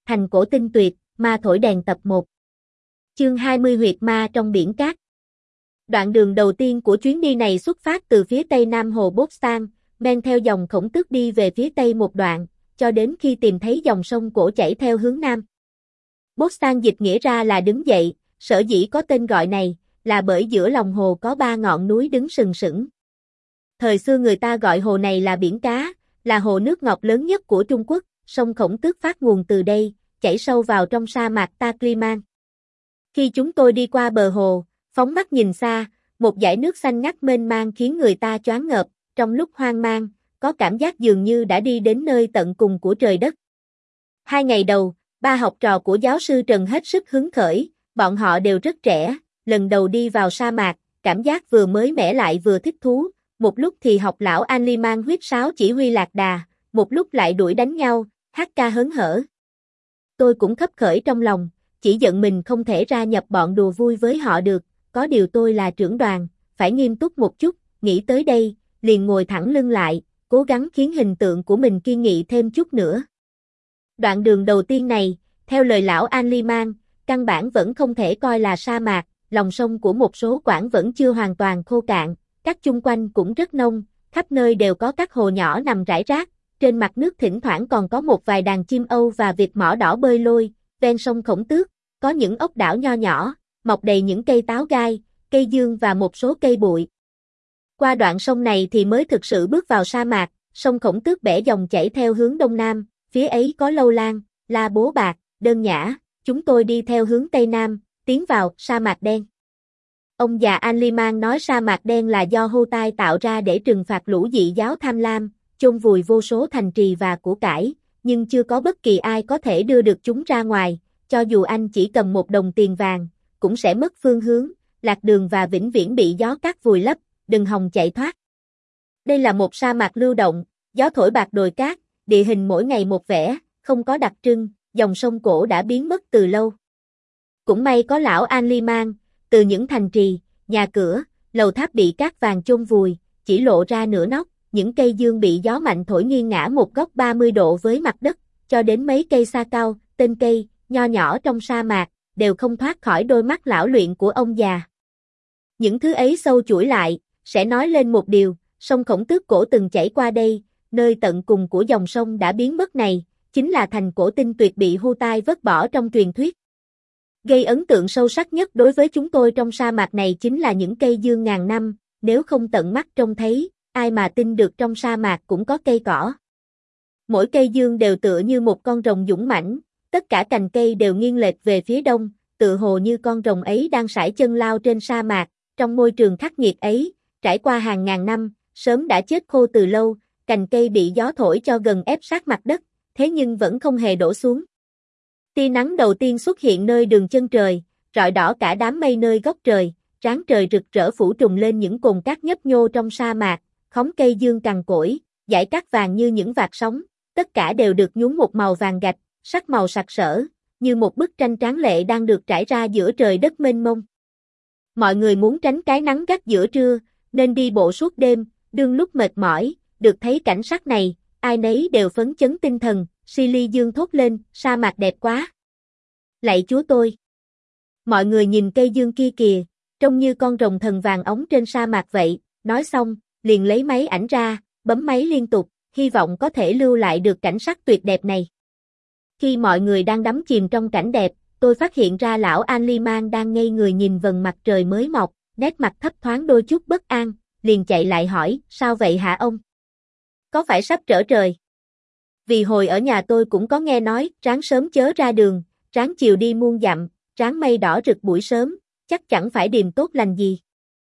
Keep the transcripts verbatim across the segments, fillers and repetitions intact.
Thành cổ tinh tuyệt, ma thổi đèn tập một. Chương hai mươi Huyệt ma trong biển cát. Đoạn đường đầu tiên của chuyến đi này xuất phát từ phía tây nam hồ Bostan, men theo dòng Khổng Tước đi về phía tây một đoạn, cho đến khi tìm thấy dòng sông cổ chảy theo hướng nam. Bostan dịch nghĩa ra là đứng dậy, sở dĩ có tên gọi này, là bởi giữa lòng hồ có ba ngọn núi đứng sừng sững. Thời xưa người ta gọi hồ này là biển cá, là hồ nước ngọt lớn nhất của Trung Quốc, sông Khổng Tước phát nguồn từ đây, chảy sâu vào trong sa mạc Takliman. Khi chúng tôi đi qua bờ hồ, phóng mắt nhìn xa, một dải nước xanh ngắt mênh mang khiến người ta choáng ngợp, trong lúc hoang mang, có cảm giác dường như đã đi đến nơi tận cùng của trời đất. Hai ngày đầu, ba học trò của giáo sư Trần hết sức hứng khởi, bọn họ đều rất trẻ, lần đầu đi vào sa mạc, cảm giác vừa mới mẻ lại vừa thích thú, một lúc thì học lão Anli mang huyết sáo chỉ huy lạc đà, một lúc lại đuổi đánh nhau, hát ca hớn hở. Tôi cũng khấp khởi trong lòng, chỉ giận mình không thể ra nhập bọn đùa vui với họ được, có điều tôi là trưởng đoàn, phải nghiêm túc một chút, nghĩ tới đây, liền ngồi thẳng lưng lại, cố gắng khiến hình tượng của mình kiên nghị thêm chút nữa. Đoạn đường đầu tiên này, theo lời lão Anli mang, căn bản vẫn không thể coi là sa mạc, lòng sông của một số quãng vẫn chưa hoàn toàn khô cạn, các chung quanh cũng rất nông, khắp nơi đều có các hồ nhỏ nằm rải rác, trên mặt nước thỉnh thoảng còn có một vài đàn chim âu và vịt mỏ đỏ bơi lôi, ven sông Khổng Tước, có những ốc đảo nho nhỏ, mọc đầy những cây táo gai, cây dương và một số cây bụi. Qua đoạn sông này thì mới thực sự bước vào sa mạc, sông Khổng Tước bẻ dòng chảy theo hướng đông nam, phía ấy có Lâu Lan, La Bố Bạc, Đơn Nhã, chúng tôi đi theo hướng tây nam, tiến vào sa mạc đen. Ông già Anli mang nói sa mạc đen là do Houthi tạo ra để trừng phạt lũ dị giáo tham lam, chôn vùi vô số thành trì và của cải, nhưng chưa có bất kỳ ai có thể đưa được chúng ra ngoài, cho dù anh chỉ cầm một đồng tiền vàng, cũng sẽ mất phương hướng, lạc đường và vĩnh viễn bị gió cát vùi lấp, đừng hòng chạy thoát. Đây là một sa mạc lưu động, gió thổi bạc đồi cát, địa hình mỗi ngày một vẻ, không có đặc trưng, dòng sông cổ đã biến mất từ lâu. Cũng may có lão Anli mang, từ những thành trì, nhà cửa, lầu tháp bị cát vàng chôn vùi, chỉ lộ ra nửa nóc, những cây dương bị gió mạnh thổi nghiêng ngã một góc ba mươi độ với mặt đất, cho đến mấy cây sa cao, tên cây, nho nhỏ trong sa mạc, đều không thoát khỏi đôi mắt lão luyện của ông già. Những thứ ấy sâu chuỗi lại, sẽ nói lên một điều, sông Khổng Tước cổ từng chảy qua đây, nơi tận cùng của dòng sông đã biến mất này, chính là thành cổ tinh tuyệt bị Houthi vứt bỏ trong truyền thuyết. Gây ấn tượng sâu sắc nhất đối với chúng tôi trong sa mạc này chính là những cây dương ngàn năm, nếu không tận mắt trông thấy, ai mà tin được trong sa mạc cũng có cây cỏ. Mỗi cây dương đều tựa như một con rồng dũng mãnh, tất cả cành cây đều nghiêng lệch về phía đông, tựa hồ như con rồng ấy đang sải chân lao trên sa mạc, trong môi trường khắc nghiệt ấy, trải qua hàng ngàn năm, sớm đã chết khô từ lâu, cành cây bị gió thổi cho gần ép sát mặt đất, thế nhưng vẫn không hề đổ xuống. Tia nắng đầu tiên xuất hiện nơi đường chân trời, rọi đỏ cả đám mây nơi góc trời, ráng trời rực rỡ phủ trùm lên những cồn cát nhấp nhô trong sa mạc, khóm cây dương cằn cỗi, dải cát vàng như những vạt sóng, tất cả đều được nhuốm một màu vàng gạch, sắc màu sặc sỡ, như một bức tranh tráng lệ đang được trải ra giữa trời đất mênh mông. Mọi người muốn tránh cái nắng gắt giữa trưa, nên đi bộ suốt đêm, đương lúc mệt mỏi, được thấy cảnh sắc này, ai nấy đều phấn chấn tinh thần, Silly Dương thốt lên, sa mạc đẹp quá. Lạy Chúa tôi! Mọi người nhìn cây dương kia kìa, trông như con rồng thần vàng óng trên sa mạc vậy, nói xong, liền lấy máy ảnh ra, bấm máy liên tục, hy vọng có thể lưu lại được cảnh sắc tuyệt đẹp này. Khi mọi người đang đắm chìm trong cảnh đẹp, tôi phát hiện ra lão Anli mang đang ngây người nhìn vầng mặt trời mới mọc, nét mặt thấp thoáng đôi chút bất an, liền chạy lại hỏi, sao vậy hả ông? Có phải sắp trở trời? Vì hồi ở nhà tôi cũng có nghe nói, ráng sớm chớ ra đường, ráng chiều đi muôn dặm, ráng mây đỏ rực buổi sớm, chắc chẳng phải điềm tốt lành gì.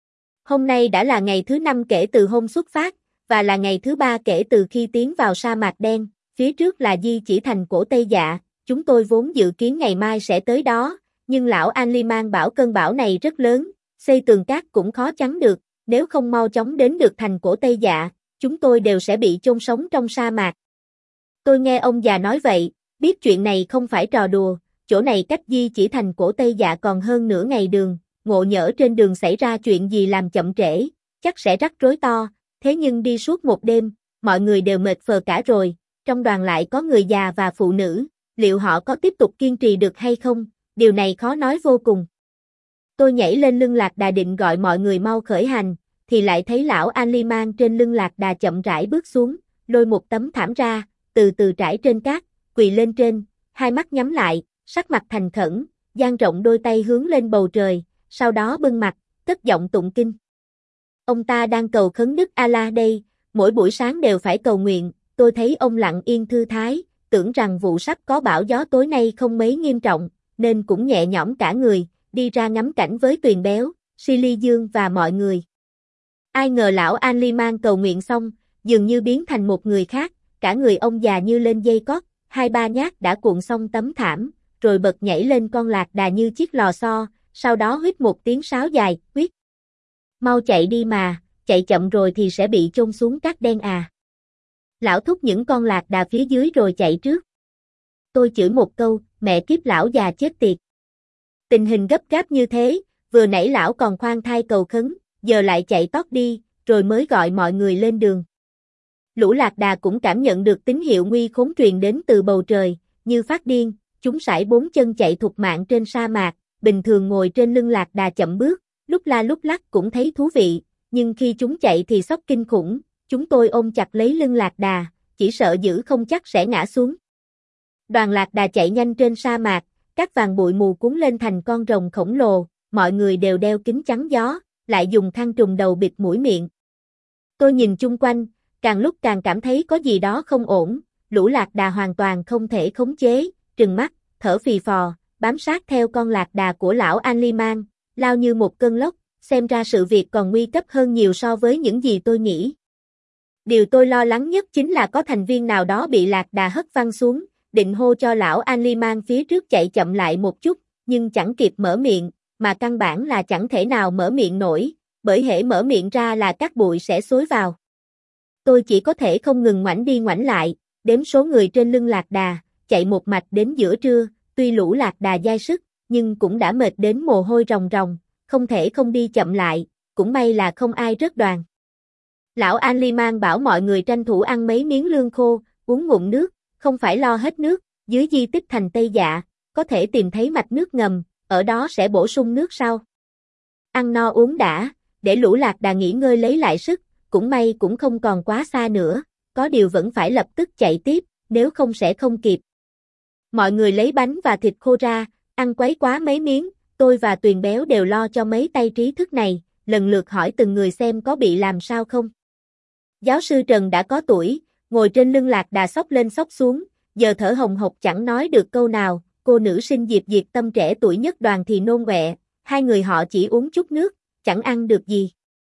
Hôm nay đã là ngày thứ năm kể từ hôm xuất phát, và là ngày thứ ba kể từ khi tiến vào sa mạc đen, phía trước là di chỉ thành cổ Tây Dạ, chúng tôi vốn dự kiến ngày mai sẽ tới đó, nhưng lão Anli mang bảo cơn bão này rất lớn, xây tường cát cũng khó chắn được, nếu không mau chóng đến được thành cổ Tây Dạ, chúng tôi đều sẽ bị chôn sống trong sa mạc. Tôi nghe ông già nói vậy, biết chuyện này không phải trò đùa, chỗ này cách di chỉ thành cổ Tây Dạ còn hơn nửa ngày đường, ngộ nhỡ trên đường xảy ra chuyện gì làm chậm trễ, chắc sẽ rắc rối to, thế nhưng đi suốt một đêm, mọi người đều mệt phờ cả rồi, trong đoàn lại có người già và phụ nữ, Liệu họ có tiếp tục kiên trì được hay không, điều này khó nói vô cùng. Tôi nhảy lên lưng lạc đà định gọi mọi người mau khởi hành, thì lại thấy lão Ali mang trên lưng lạc đà chậm rãi bước xuống, lôi một tấm thảm ra, từ từ trải trên cát, quỳ lên trên, hai mắt nhắm lại, sắc mặt thành khẩn, dang rộng đôi tay hướng lên bầu trời, sau đó bưng mặt, cất giọng tụng kinh. Ông ta đang cầu khấn Đức Allah đây, mỗi buổi sáng đều phải cầu nguyện, tôi thấy ông lặng yên thư thái, tưởng rằng vụ sắp có bão gió tối nay không mấy nghiêm trọng, nên cũng nhẹ nhõm cả người, đi ra ngắm cảnh với Tuyền Béo, Silly Dương và mọi người. Ai ngờ lão Ali mang cầu nguyện xong, dường như biến thành một người khác, cả người ông già như lên dây cót, hai ba nhát đã cuộn xong tấm thảm, rồi bật nhảy lên con lạc đà như chiếc lò xo, sau đó huýt một tiếng sáo dài, huýt. Mau chạy đi mà, chạy chậm rồi thì sẽ bị chôn xuống cát đen à. Lão thúc những con lạc đà phía dưới rồi chạy trước. Tôi chửi một câu, mẹ kiếp lão già chết tiệt. Tình hình gấp gáp như thế, vừa nãy lão còn khoan thai cầu khấn, giờ lại chạy tót đi, rồi mới gọi mọi người lên đường. Lũ lạc đà cũng cảm nhận được tín hiệu nguy khốn truyền đến từ bầu trời, như phát điên, chúng sải bốn chân chạy thục mạng trên sa mạc, bình thường ngồi trên lưng lạc đà chậm bước, lúc la lúc lắc cũng thấy thú vị, nhưng khi chúng chạy thì sốc kinh khủng, chúng tôi ôm chặt lấy lưng lạc đà, chỉ sợ giữ không chắc sẽ ngã xuống. Đoàn lạc đà chạy nhanh trên sa mạc, các vàng bụi mù cuốn lên thành con rồng khổng lồ, mọi người đều đeo kính chắn gió, lại dùng khăn trùm đầu bịt mũi miệng. Tôi nhìn chung quanh, càng lúc càng cảm thấy có gì đó không ổn, lũ lạc đà hoàn toàn không thể khống chế, trừng mắt, thở phì phò, bám sát theo con lạc đà của lão Ali mang, lao như một cơn lốc, xem ra sự việc còn nguy cấp hơn nhiều so với những gì tôi nghĩ. Điều tôi lo lắng nhất chính là có thành viên nào đó bị lạc đà hất văng xuống, định hô cho lão Ali mang phía trước chạy chậm lại một chút, nhưng chẳng kịp mở miệng, mà căn bản là chẳng thể nào mở miệng nổi, bởi hễ mở miệng ra là các bụi sẽ xối vào. Tôi chỉ có thể không ngừng ngoảnh đi ngoảnh lại, đếm số người trên lưng lạc đà, chạy một mạch đến giữa trưa, tuy lũ lạc đà dai sức, nhưng cũng đã mệt đến mồ hôi ròng ròng, không thể không đi chậm lại, cũng may là không ai rớt đoàn. Lão Ali mang bảo mọi người tranh thủ ăn mấy miếng lương khô, uống ngụm nước, không phải lo hết nước, dưới di tích thành Tây Dạ, có thể tìm thấy mạch nước ngầm, ở đó sẽ bổ sung nước sau. Ăn no uống đã, để lũ lạc đà nghỉ ngơi lấy lại sức, cũng may cũng không còn quá xa nữa, có điều vẫn phải lập tức chạy tiếp, nếu không sẽ không kịp. Mọi người lấy bánh và thịt khô ra, ăn quấy quá mấy miếng, tôi và Tuyền Béo đều lo cho mấy tay trí thức này, lần lượt hỏi từng người xem có bị làm sao không. Giáo sư Trần đã có tuổi, ngồi trên lưng lạc đà xốc lên xốc xuống, giờ thở hồng hộc chẳng nói được câu nào, cô nữ sinh Diệp Diệp Tâm trẻ tuổi nhất đoàn thì nôn ọe, hai người họ chỉ uống chút nước, chẳng ăn được gì.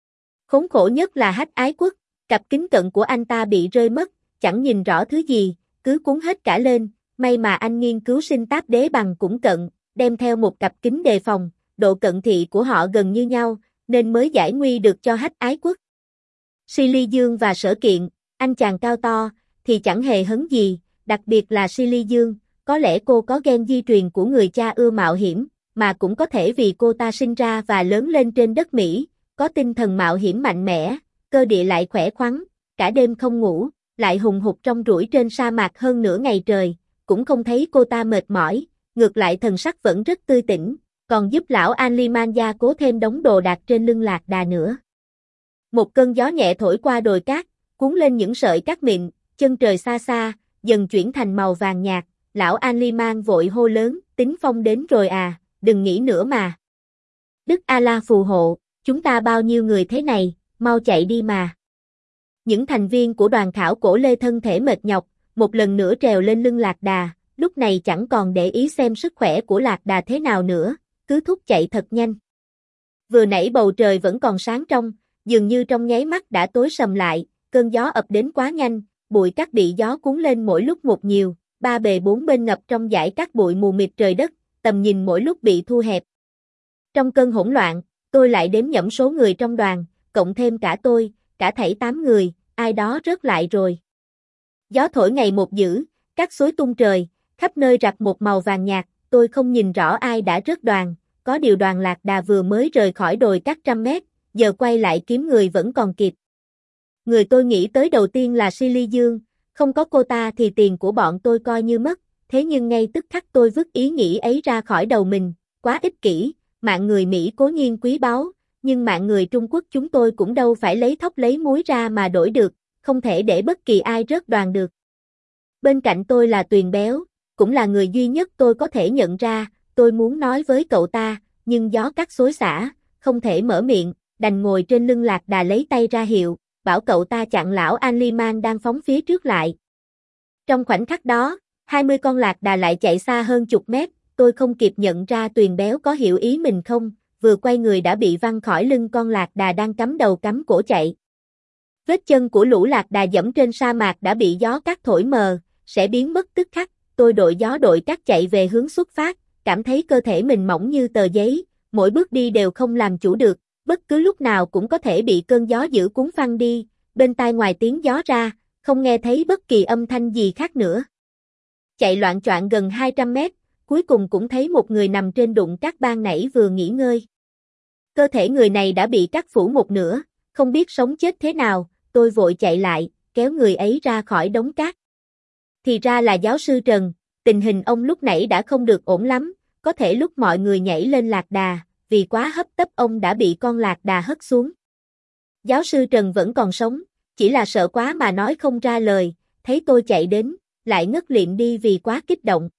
Khốn khổ nhất là Hách Ái Quốc, cặp kính cận của anh ta bị rơi mất, chẳng nhìn rõ thứ gì, cứ cuốn hết cả lên, may mà anh nghiên cứu sinh Táp Đế Bằng cũng cận, đem theo một cặp kính đề phòng, độ cận thị của họ gần như nhau, nên mới giải nguy được cho Hách Ái Quốc. Silly Dương và Sở Kiện, anh chàng cao to, thì chẳng hề hấn gì, đặc biệt là Silly Dương, có lẽ cô có gen di truyền của người cha ưa mạo hiểm, mà cũng có thể vì cô ta sinh ra và lớn lên trên đất Mỹ, có tinh thần mạo hiểm mạnh mẽ, cơ địa lại khỏe khoắn, cả đêm không ngủ, lại hùng hục trong rủi trên sa mạc hơn nửa ngày trời, cũng không thấy cô ta mệt mỏi, ngược lại thần sắc vẫn rất tươi tỉnh, còn giúp lão Ali Man gia cố thêm đống đồ đạc trên lưng lạc đà nữa. Một cơn gió nhẹ thổi qua đồi cát, cuốn lên những sợi cát mịn, chân trời xa xa, dần chuyển thành màu vàng nhạt, lão Ali Man vội hô lớn, Tính Phong đến rồi à, đừng nghĩ nữa mà. Đức Allah phù hộ, chúng ta bao nhiêu người thế này, mau chạy đi mà. Những thành viên của đoàn khảo cổ Lê thân thể mệt nhọc, một lần nữa trèo lên lưng lạc đà, lúc này chẳng còn để ý xem sức khỏe của lạc đà thế nào nữa, cứ thúc chạy thật nhanh. Vừa nãy bầu trời vẫn còn sáng trong, dường như trong nháy mắt đã tối sầm lại, cơn gió ập đến quá nhanh, bụi cát bị gió cuốn lên mỗi lúc một nhiều, ba bề bốn bên ngập trong dải cát bụi mù mịt trời đất, tầm nhìn mỗi lúc bị thu hẹp. Trong cơn hỗn loạn, tôi lại đếm nhẩm số người trong đoàn, cộng thêm cả tôi, cả thảy tám người, ai đó rớt lại rồi. Gió thổi ngày một dữ, cát xối tung trời, khắp nơi rạc một màu vàng nhạt, tôi không nhìn rõ ai đã rớt đoàn, có điều đoàn lạc đà vừa mới rời khỏi đồi cát trăm mét, giờ quay lại kiếm người vẫn còn kịp. Người tôi nghĩ tới đầu tiên là Silly Dương, không có cô ta thì tiền của bọn tôi coi như mất, thế nhưng ngay tức khắc tôi vứt ý nghĩ ấy ra khỏi đầu mình, quá ích kỷ, mạng người Mỹ cố nhiên quý báu, nhưng mạng người Trung Quốc chúng tôi cũng đâu phải lấy thóc lấy muối ra mà đổi được, không thể để bất kỳ ai rớt đoàn được. Bên cạnh tôi là Tuyền Béo, cũng là người duy nhất tôi có thể nhận ra, tôi muốn nói với cậu ta, nhưng gió cắt xối xả, không thể mở miệng, đành ngồi trên lưng lạc đà lấy tay ra hiệu, bảo cậu ta chặn lão An Ly Mang đang phóng phía trước lại. Trong khoảnh khắc đó, hai mươi con lạc đà lại chạy xa hơn chục mét, tôi không kịp nhận ra Tuyền Béo có hiểu ý mình không, vừa quay người đã bị văng khỏi lưng con lạc đà đang cắm đầu cắm cổ chạy. Vết chân của lũ lạc đà dẫm trên sa mạc đã bị gió cát thổi mờ, sẽ biến mất tức khắc, tôi đội gió đội cát chạy về hướng xuất phát, cảm thấy cơ thể mình mỏng như tờ giấy, mỗi bước đi đều không làm chủ được, bất cứ lúc nào cũng có thể bị cơn gió dữ cuốn phăng đi, bên tai ngoài tiếng gió ra, không nghe thấy bất kỳ âm thanh gì khác nữa. Chạy loạng choạng gần hai trăm mét, cuối cùng cũng thấy một người nằm trên đụng cát ban nãy vừa nghỉ ngơi. Cơ thể người này đã bị cắt phủ một nửa, không biết sống chết thế nào, tôi vội chạy lại, kéo người ấy ra khỏi đống cát. Thì ra là giáo sư Trần, tình hình ông lúc nãy đã không được ổn lắm, có thể lúc mọi người nhảy lên lạc đà, vì quá hấp tấp ông đã bị con lạc đà hất xuống. Giáo sư Trần vẫn còn sống, chỉ là sợ quá mà nói không ra lời, thấy tôi chạy đến, lại ngất liệm đi vì quá kích động.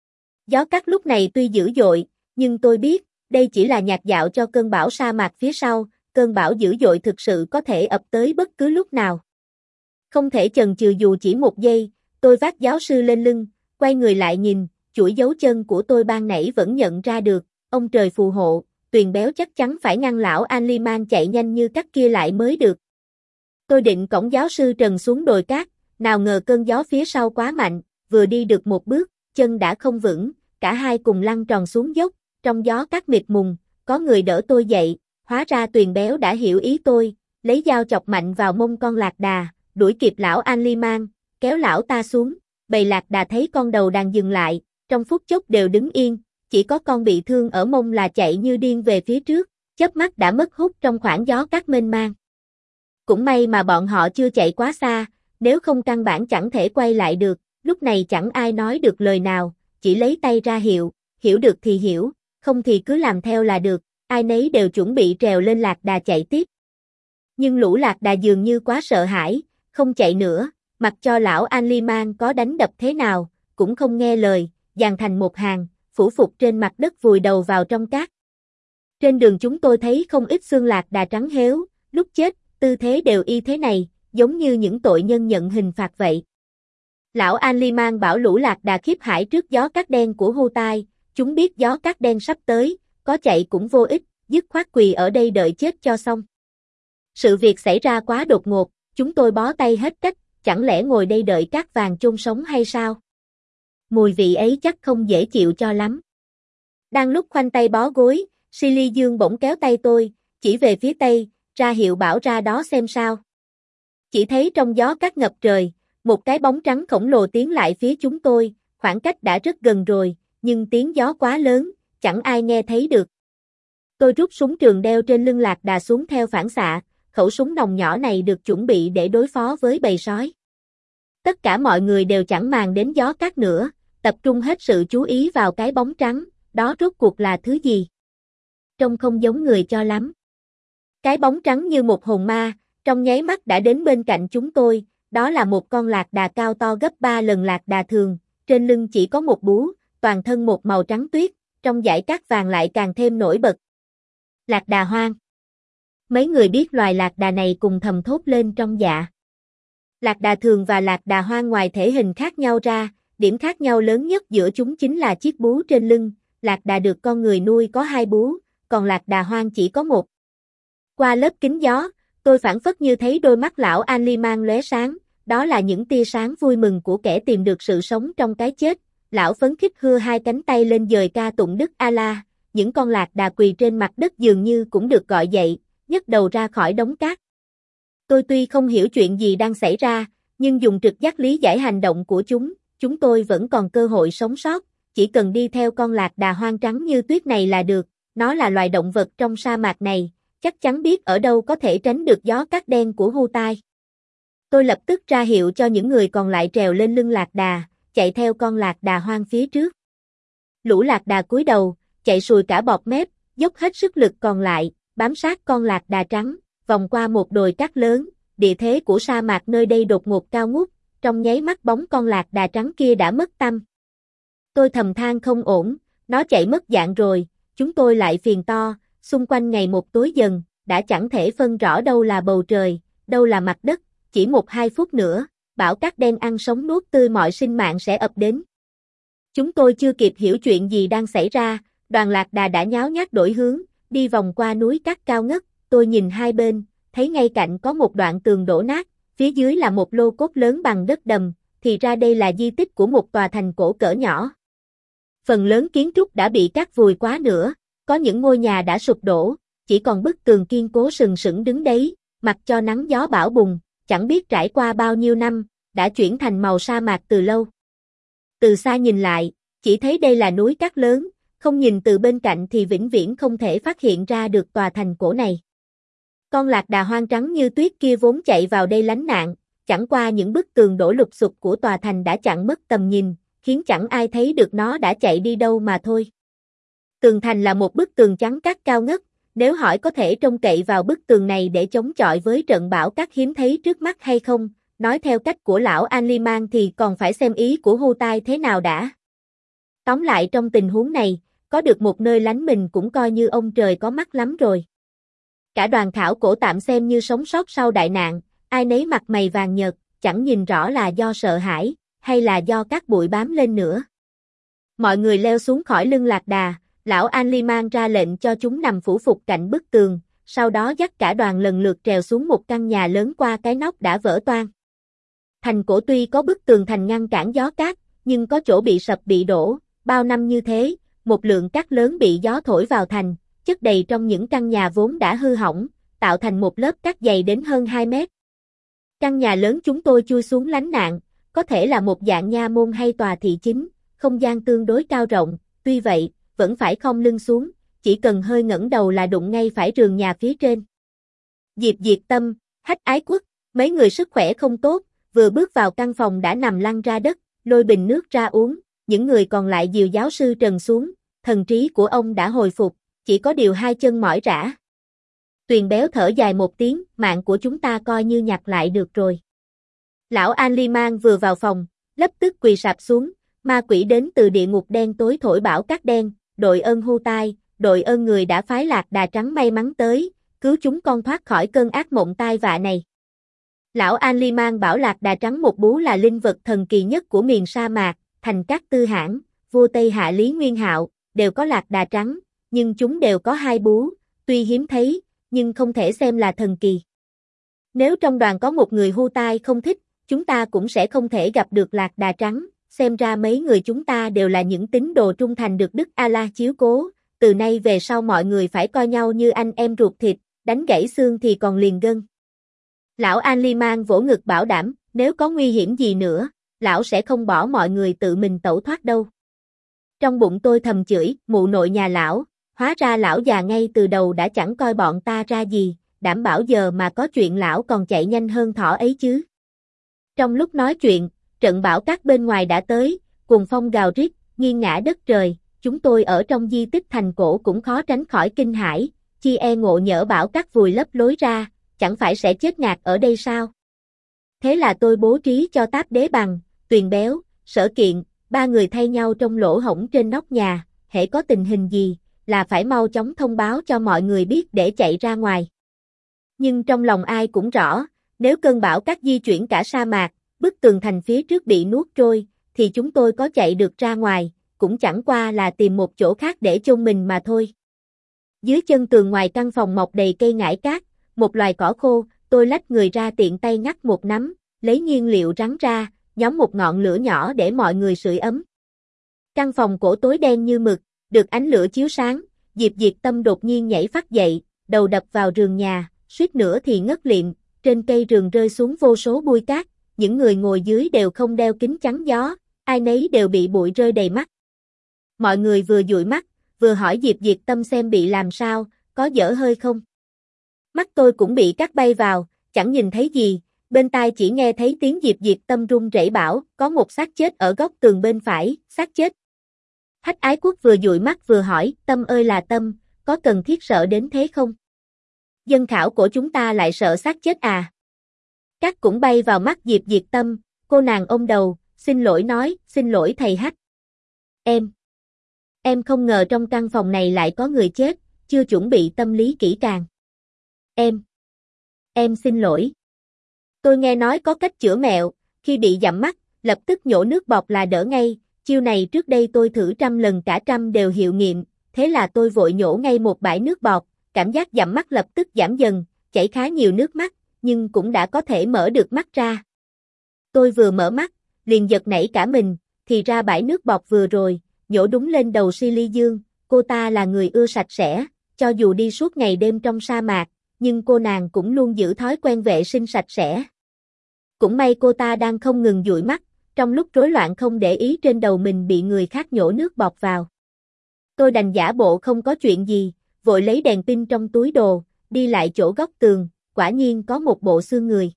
Gió cát lúc này tuy dữ dội, nhưng tôi biết, đây chỉ là nhạc dạo cho cơn bão sa mạc phía sau, cơn bão dữ dội thực sự có thể ập tới bất cứ lúc nào. Không thể chần chừ dù chỉ một giây, tôi vác giáo sư lên lưng, quay người lại nhìn, chuỗi dấu chân của tôi ban nãy vẫn nhận ra được, ông trời phù hộ, Tuyền Béo chắc chắn phải ngăn lão An Ly Mang chạy nhanh như cắt kia lại mới được. Tôi định cõng giáo sư Trần xuống đồi cát, nào ngờ cơn gió phía sau quá mạnh, vừa đi được một bước, chân đã không vững, cả hai cùng lăn tròn xuống dốc, trong gió cát mịt mùng, có người đỡ tôi dậy, hóa ra Tuyền Béo đã hiểu ý tôi, lấy dao chọc mạnh vào mông con lạc đà, đuổi kịp lão An Ly Mang, kéo lão ta xuống, bầy lạc đà thấy con đầu đàn dừng lại, trong phút chốc đều đứng yên, chỉ có con bị thương ở mông là chạy như điên về phía trước, chớp mắt đã mất hút trong khoảng gió cát mênh mang. Cũng may mà bọn họ chưa chạy quá xa, nếu không căn bản chẳng thể quay lại được, lúc này chẳng ai nói được lời nào, chỉ lấy tay ra hiệu, hiểu được thì hiểu, không thì cứ làm theo là được, ai nấy đều chuẩn bị trèo lên lạc đà chạy tiếp. Nhưng lũ lạc đà dường như quá sợ hãi, không chạy nữa, mặc cho lão An Ly Mang có đánh đập thế nào, cũng không nghe lời, dàn thành một hàng, phủ phục trên mặt đất vùi đầu vào trong cát. Trên đường chúng tôi thấy không ít xương lạc đà trắng héo, lúc chết, tư thế đều y thế này, giống như những tội nhân nhận hình phạt vậy. Lão An Ly Mang bảo lũ lạc đà khiếp hải trước gió cát đen của Hu Tai, chúng biết gió cát đen sắp tới, có chạy cũng vô ích, dứt khoát quỳ ở đây đợi chết cho xong. Sự việc xảy ra quá đột ngột, chúng tôi bó tay hết cách, chẳng lẽ ngồi đây đợi cát vàng chôn sống hay sao? Mùi vị ấy chắc không dễ chịu cho lắm. Đang lúc khoanh tay bó gối, Silly Dương bỗng kéo tay tôi, chỉ về phía tây, ra hiệu bảo ra đó xem sao. Chỉ thấy trong gió cát ngập trời, một cái bóng trắng khổng lồ tiến lại phía chúng tôi, khoảng cách đã rất gần rồi, nhưng tiếng gió quá lớn, chẳng ai nghe thấy được. Tôi rút súng trường đeo trên lưng lạc đà xuống theo phản xạ, khẩu súng nòng nhỏ này được chuẩn bị để đối phó với bầy sói. Tất cả mọi người đều chẳng màng đến gió cát nữa, tập trung hết sự chú ý vào cái bóng trắng, đó rốt cuộc là thứ gì? Trông không giống người cho lắm. Cái bóng trắng như một hồn ma, trong nháy mắt đã đến bên cạnh chúng tôi, đó là một con lạc đà cao to gấp ba lần lạc đà thường, trên lưng chỉ có một bú, toàn thân một màu trắng tuyết, trong dải cát vàng lại càng thêm nổi bật. Lạc đà hoang. Mấy người biết loài lạc đà này cùng thầm thốt lên trong dạ. Lạc đà thường và lạc đà hoang ngoài thể hình khác nhau ra, điểm khác nhau lớn nhất giữa chúng chính là chiếc bú trên lưng, lạc đà được con người nuôi có hai bú, còn lạc đà hoang chỉ có một. Qua lớp kính gió, tôi phảng phất như thấy đôi mắt lão An Ly Mang lóe sáng, đó là những tia sáng vui mừng của kẻ tìm được sự sống trong cái chết. Lão phấn khích hưa hai cánh tay lên dời ca tụng Đức A-la, những con lạc đà quỳ trên mặt đất dường như cũng được gọi dậy, nhấc đầu ra khỏi đống cát. Tôi tuy không hiểu chuyện gì đang xảy ra, nhưng dùng trực giác lý giải hành động của chúng, chúng tôi vẫn còn cơ hội sống sót, chỉ cần đi theo con lạc đà hoang trắng như tuyết này là được, nó là loài động vật trong sa mạc này, chắc chắn biết ở đâu có thể tránh được gió cát đen của Hu Tai. Tôi lập tức ra hiệu cho những người còn lại trèo lên lưng lạc đà, chạy theo con lạc đà hoang phía trước. Lũ lạc đà cúi đầu, chạy sùi cả bọt mép, dốc hết sức lực còn lại, bám sát con lạc đà trắng, vòng qua một đồi cát lớn, địa thế của sa mạc nơi đây đột ngột cao ngút, trong nháy mắt bóng con lạc đà trắng kia đã mất tăm. Tôi thầm than không ổn, nó chạy mất dạng rồi, chúng tôi lại phiền to, xung quanh ngày một tối dần, đã chẳng thể phân rõ đâu là bầu trời, đâu là mặt đất, chỉ một hai phút nữa, bão cát đen ăn sống nuốt tươi mọi sinh mạng sẽ ập đến. Chúng tôi chưa kịp hiểu chuyện gì đang xảy ra, đoàn lạc đà đã nháo nhác đổi hướng, đi vòng qua núi cát cao ngất, tôi nhìn hai bên, thấy ngay cạnh có một đoạn tường đổ nát, phía dưới là một lô cốt lớn bằng đất đầm, thì ra đây là di tích của một tòa thành cổ cỡ nhỏ. Phần lớn kiến trúc đã bị cát vùi quá nữa, có những ngôi nhà đã sụp đổ, chỉ còn bức tường kiên cố sừng sững đứng đấy, mặc cho nắng gió bão bùng, chẳng biết trải qua bao nhiêu năm, đã chuyển thành màu sa mạc từ lâu. Từ xa nhìn lại, chỉ thấy đây là núi cát lớn, không nhìn từ bên cạnh thì vĩnh viễn không thể phát hiện ra được tòa thành cổ này. Con lạc đà hoang trắng như tuyết kia vốn chạy vào đây lánh nạn, chẳng qua những bức tường đổ lụp xụp của tòa thành đã chặn mất tầm nhìn, khiến chẳng ai thấy được nó đã chạy đi đâu mà thôi. Tường thành là một bức tường trắng cát cao ngất, nếu hỏi có thể trông cậy vào bức tường này để chống chọi với trận bão cát hiếm thấy trước mắt hay không, nói theo cách của lão An-li-man thì còn phải xem ý của Hu-tai thế nào đã. Tóm lại trong tình huống này, có được một nơi lánh mình cũng coi như ông trời có mắt lắm rồi. Cả đoàn khảo cổ tạm xem như sống sót sau đại nạn, ai nấy mặt mày vàng nhợt, chẳng nhìn rõ là do sợ hãi, hay là do cát bụi bám lên nữa. Mọi người leo xuống khỏi lưng lạc đà, lão An-li-man ra lệnh cho chúng nằm phủ phục cạnh bức tường, sau đó dắt cả đoàn lần lượt trèo xuống một căn nhà lớn qua cái nóc đã vỡ toang. Thành cổ tuy có bức tường thành ngăn cản gió cát, nhưng có chỗ bị sập bị đổ, bao năm như thế, một lượng cát lớn bị gió thổi vào thành, chất đầy trong những căn nhà vốn đã hư hỏng, tạo thành một lớp cát dày đến hơn hai mét. Căn nhà lớn chúng tôi chui xuống lánh nạn, có thể là một dạng nha môn hay tòa thị chính, không gian tương đối cao rộng, tuy vậy, vẫn phải khom lưng xuống, chỉ cần hơi ngẩng đầu là đụng ngay phải rường nhà phía trên. Diệp Diệt Tâm, Hách Ái Quốc, mấy người sức khỏe không tốt, vừa bước vào căn phòng đã nằm lăn ra đất, lôi bình nước ra uống, những người còn lại dìu giáo sư Trần xuống, thần trí của ông đã hồi phục, chỉ có điều hai chân mỏi rã. Tuyền Béo thở dài một tiếng, mạng của chúng ta coi như nhặt lại được rồi. Lão An-li-man vừa vào phòng, lập tức quỳ sạp xuống, ma quỷ đến từ địa ngục đen tối thổi bão cát đen, đội ơn Hu-tai, đội ơn người đã phái lạc đà trắng may mắn tới, cứu chúng con thoát khỏi cơn ác mộng tai vạ này. Lão An-li-man bảo lạc đà trắng một bú là linh vật thần kỳ nhất của miền sa mạc, thành các tư hãn, vua Tây Hạ Lý Nguyên Hạo, đều có lạc đà trắng, nhưng chúng đều có hai bú, tuy hiếm thấy, nhưng không thể xem là thần kỳ. Nếu trong đoàn có một người Hu-tai không thích, chúng ta cũng sẽ không thể gặp được lạc đà trắng, xem ra mấy người chúng ta đều là những tín đồ trung thành được Đức A-la chiếu cố, từ nay về sau mọi người phải coi nhau như anh em ruột thịt, đánh gãy xương thì còn liền gân. Lão An-li-man vỗ ngực bảo đảm, nếu có nguy hiểm gì nữa, lão sẽ không bỏ mọi người tự mình tẩu thoát đâu. Trong bụng tôi thầm chửi, mụ nội nhà lão, hóa ra lão già ngay từ đầu đã chẳng coi bọn ta ra gì, đảm bảo giờ mà có chuyện lão còn chạy nhanh hơn thỏ ấy chứ. Trong lúc nói chuyện, trận bão cát bên ngoài đã tới, cuồng phong gào rít, nghiêng ngã đất trời, chúng tôi ở trong di tích thành cổ cũng khó tránh khỏi kinh hãi, chi e ngộ nhỡ bão cát vùi lấp lối ra, chẳng phải sẽ chết ngạt ở đây sao? Thế là tôi bố trí cho Táp Đế Bằng, Tuyền Béo, Sở Kiện, ba người thay nhau trong lỗ hổng trên nóc nhà, hễ có tình hình gì, là phải mau chóng thông báo cho mọi người biết để chạy ra ngoài. Nhưng trong lòng ai cũng rõ, nếu cơn bão cát di chuyển cả sa mạc, bức tường thành phía trước bị nuốt trôi, thì chúng tôi có chạy được ra ngoài, cũng chẳng qua là tìm một chỗ khác để chôn mình mà thôi. Dưới chân tường ngoài căn phòng mọc đầy cây ngải cát, một loài cỏ khô, tôi lách người ra tiện tay ngắt một nắm, lấy nhiên liệu rắn ra, nhóm một ngọn lửa nhỏ để mọi người sưởi ấm. Căn phòng cổ tối đen như mực, được ánh lửa chiếu sáng, Diệp Diệt Tâm đột nhiên nhảy phắt dậy, đầu đập vào rường nhà, suýt nữa thì ngất liệm, trên cây rừng rơi xuống vô số bụi cát, những người ngồi dưới đều không đeo kính chắn gió, ai nấy đều bị bụi rơi đầy mắt. Mọi người vừa dụi mắt, vừa hỏi Diệp Diệt Tâm xem bị làm sao, có dở hơi không. Mắt tôi cũng bị cát bay vào, chẳng nhìn thấy gì, Bên tai chỉ nghe thấy tiếng Diệp Diệt Tâm run rẩy bảo, có một xác chết ở góc tường bên phải, xác chết. Hách Ái Quốc vừa dụi mắt vừa hỏi, Tâm ơi là Tâm, có cần thiết sợ đến thế không? Dân khảo của chúng ta lại sợ xác chết à? Cát cũng bay vào mắt Diệp Diệt Tâm, cô nàng ôm đầu, xin lỗi nói, xin lỗi thầy Hách. Em. Em không ngờ trong căn phòng này lại có người chết, chưa chuẩn bị tâm lý kỹ càng. Em. Em xin lỗi. Tôi nghe nói có cách chữa mẹo, khi bị dặm mắt, lập tức nhổ nước bọt là đỡ ngay, chiêu này trước đây tôi thử trăm lần cả trăm đều hiệu nghiệm, thế là tôi vội nhổ ngay một bãi nước bọt, cảm giác dặm mắt lập tức giảm dần, chảy khá nhiều nước mắt, nhưng cũng đã có thể mở được mắt ra. Tôi vừa mở mắt, liền giật nảy cả mình, thì ra bãi nước bọt vừa rồi, nhổ đúng lên đầu Silly Dương, cô ta là người ưa sạch sẽ, cho dù đi suốt ngày đêm trong sa mạc, nhưng cô nàng cũng luôn giữ thói quen vệ sinh sạch sẽ. Cũng may cô ta đang không ngừng dụi mắt, trong lúc rối loạn không để ý trên đầu mình bị người khác nhổ nước bọt vào. Tôi đành giả bộ không có chuyện gì, vội lấy đèn pin trong túi đồ, đi lại chỗ góc tường, quả nhiên có một bộ xương người.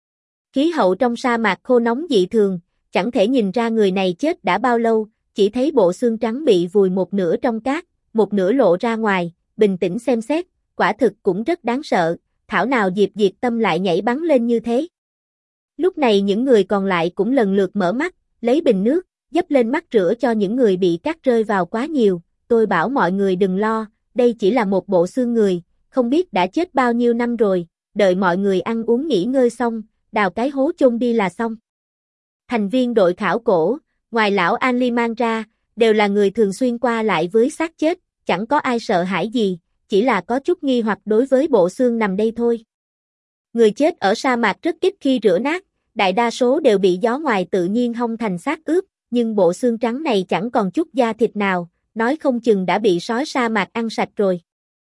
Khí hậu trong sa mạc khô nóng dị thường, chẳng thể nhìn ra người này chết đã bao lâu, chỉ thấy bộ xương trắng bị vùi một nửa trong cát, một nửa lộ ra ngoài, bình tĩnh xem xét, quả thực cũng rất đáng sợ, thảo nào Diệp Diệt Tâm lại nhảy bắn lên như thế. Lúc này những người còn lại cũng lần lượt mở mắt, lấy bình nước, dấp lên mắt rửa cho những người bị cát rơi vào quá nhiều, tôi bảo mọi người đừng lo, đây chỉ là một bộ xương người, không biết đã chết bao nhiêu năm rồi, đợi mọi người ăn uống nghỉ ngơi xong, đào cái hố chôn đi là xong. Thành viên đội khảo cổ, ngoài lão An-li-man ra, đều là người thường xuyên qua lại với xác chết, chẳng có ai sợ hãi gì, chỉ là có chút nghi hoặc đối với bộ xương nằm đây thôi. Người chết ở sa mạc rất ít khi rửa nát, đại đa số đều bị gió ngoài tự nhiên hong thành xác ướp, nhưng bộ xương trắng này chẳng còn chút da thịt nào, nói không chừng đã bị sói sa mạc ăn sạch rồi.